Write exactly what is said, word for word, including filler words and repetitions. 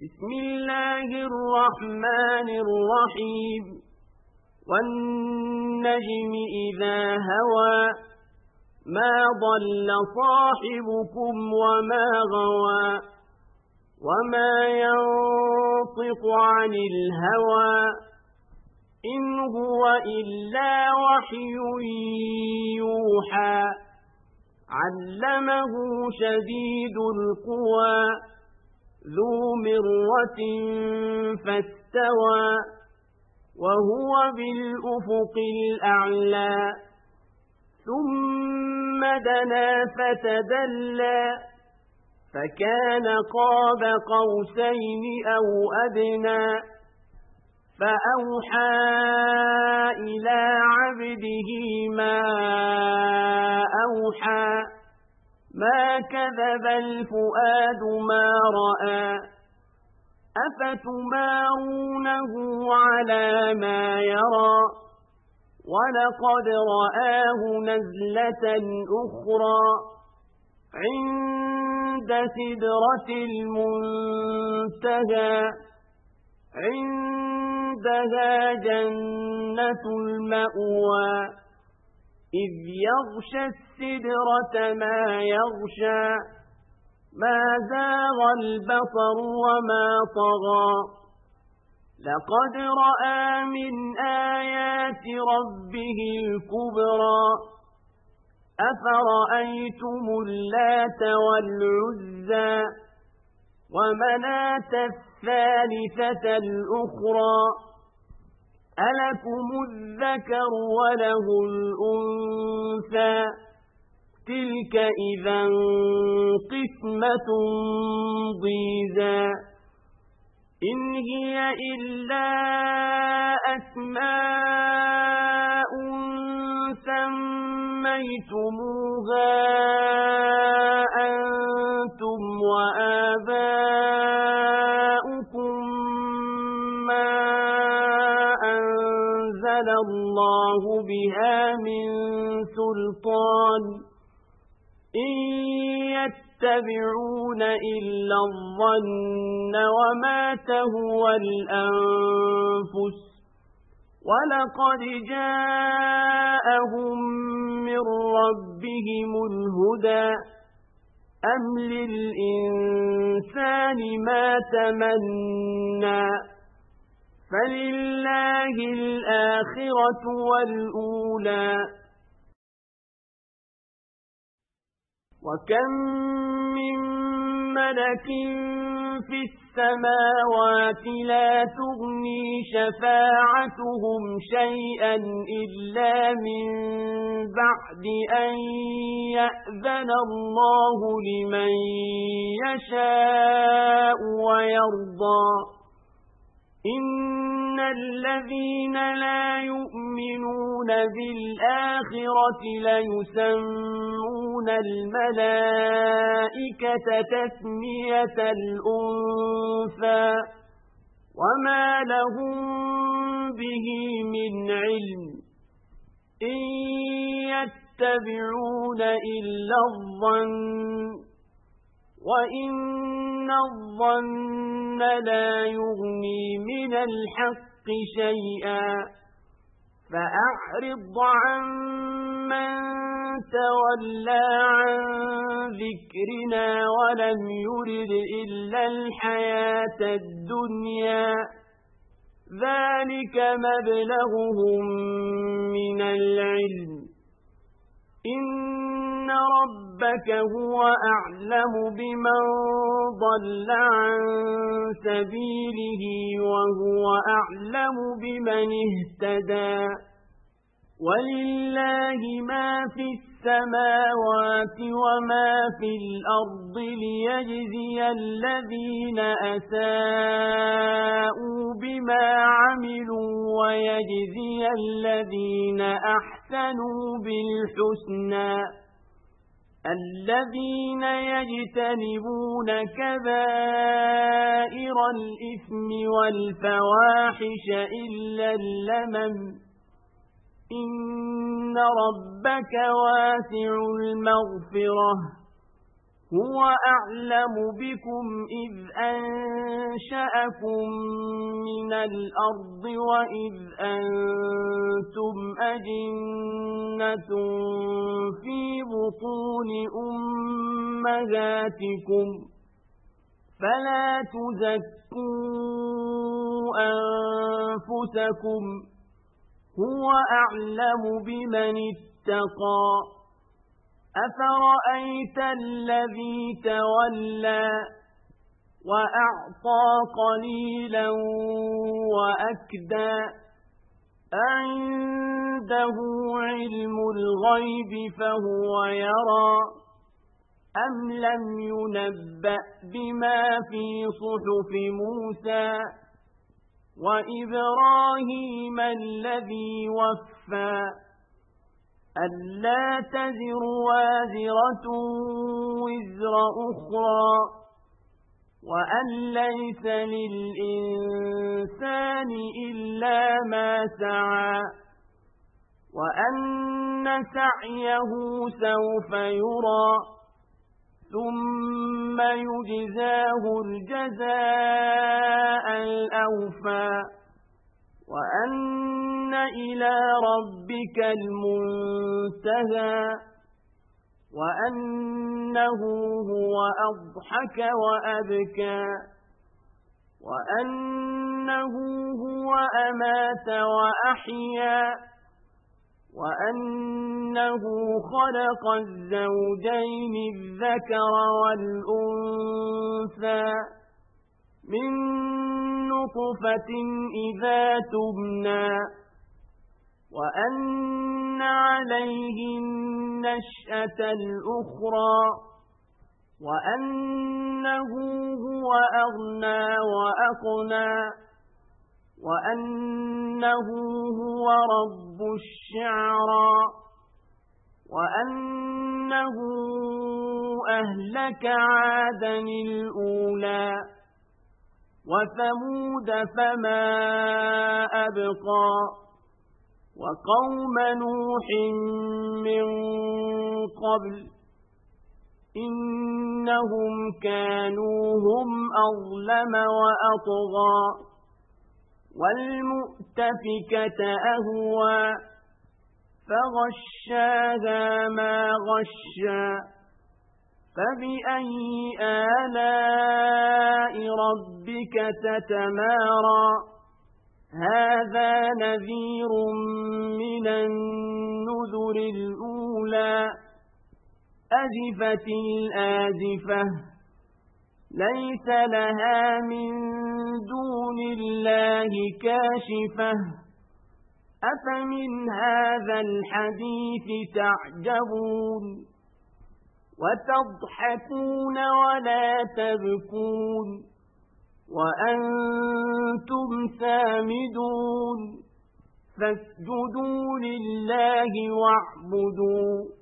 بسم الله الرحمن الرحيم والنجم إذا هوى ما ضل صاحبكم وما غوى وما ينطق عن الهوى إن هو إلا وحي يوحى علمه شديد القوى ذو مرة فاستوى وهو بالأفق الأعلى ثم دنا فتدلى فكان قاب قوسين أو أدنى فأوحى إلى عبده ما أوحى ما كذب الفؤاد ما رأى أفتمارونه على ما يرى ولقد رآه نزلة أخرى عند سدرة المنتهى عندها جنة المأوى إذ يغشى السدرة ما يغشى ما زاغ البصر وما طغى لقد رأى من آيات ربه الكبرى أفرأيتم اللات والعزى ومناة الثالثة الأخرى ألكم الذكر وله الأنثى تلك إذا قسمة ضيزى إن هي إلا أسماء سميتموها أنتم وآباؤكم ما أنزل الله بها من سلطان إن يتبعون إلا الظن وما تهوى الأنفس ولقد جاءهم من ربهم الهدى أم للإنسان ما تمنى فلله الآخرة والأولى وكم من ملك في السماوات لا تغني شفاعتهم شيئا إلا من بعد أن يأذن الله لمن يشاء ويرضى إن الذين لا يؤمنون بالآخرة ليسمون الملائكة تسمية الأنثى وما لهم به من علم إن يتبعون إلا الظن وإن الظن لا يغني من الحق شيئا فأعرض عن من تولى عن ذكرنا ولم يرد إلا الحياة الدنيا ذلك مبلغهم من العلم إن ربك هو أعلم بمن ضل عن سبيله وهو أعلم بمن اهتدى ولله ما في السماوات وما في الأرض ليجزي الذين أساءوا بما عملوا ويجزي الذين أحسنوا بالحسنى الذين يجتنبون كبائر الإثم والفواحش إلا اللمم إن ربك واسع المغفرة هو أعلم بكم إذ أنشأكم من الأرض وإذ أنتم أجنة في بطون أمهاتكم فلا تزكوا أنفسكم هو أعلم بمن اتقى أفرأيت الذي تولى وأعطى قليلا وأكدى عنده علم الغيب فهو يرى أم لم ينبأ بما في صحف موسى وإبراهيم الذي وفى ألا تزر وازرة وزر أخرى وأن ليس للإنسان إلا ما سعى وأن سعيه سوف يرى ثم يجزاه الجزاء الأوفى وأن إلى ربك المنتهى وأنه هو أضحك وأبكى وأنه هو أمات وأحيا وأنه خلق الزوجين الذكر والأنثى من نطفة إذا تبنى وأن عليه النشأة الأخرى وأنه هو أغنى وأقنى وأنه هو رب الشعرى وأنه أهلك عادا الأولى وثمود فما أبقى وقوم نوح من قبل إنهم كانوا هم أظلم وأطغى والمؤتفكة أهوى فغشاها ما غشى فبأي آلاء ربك تتمارى هذا نذير من النذر الأولى أزفت الآزفة ليس لها من دون الله كاشفة أفمن هذا الحديث تعجبون وتضحكون ولا تبكون وأنتم سامدون فاسجدوا لله واعبدوا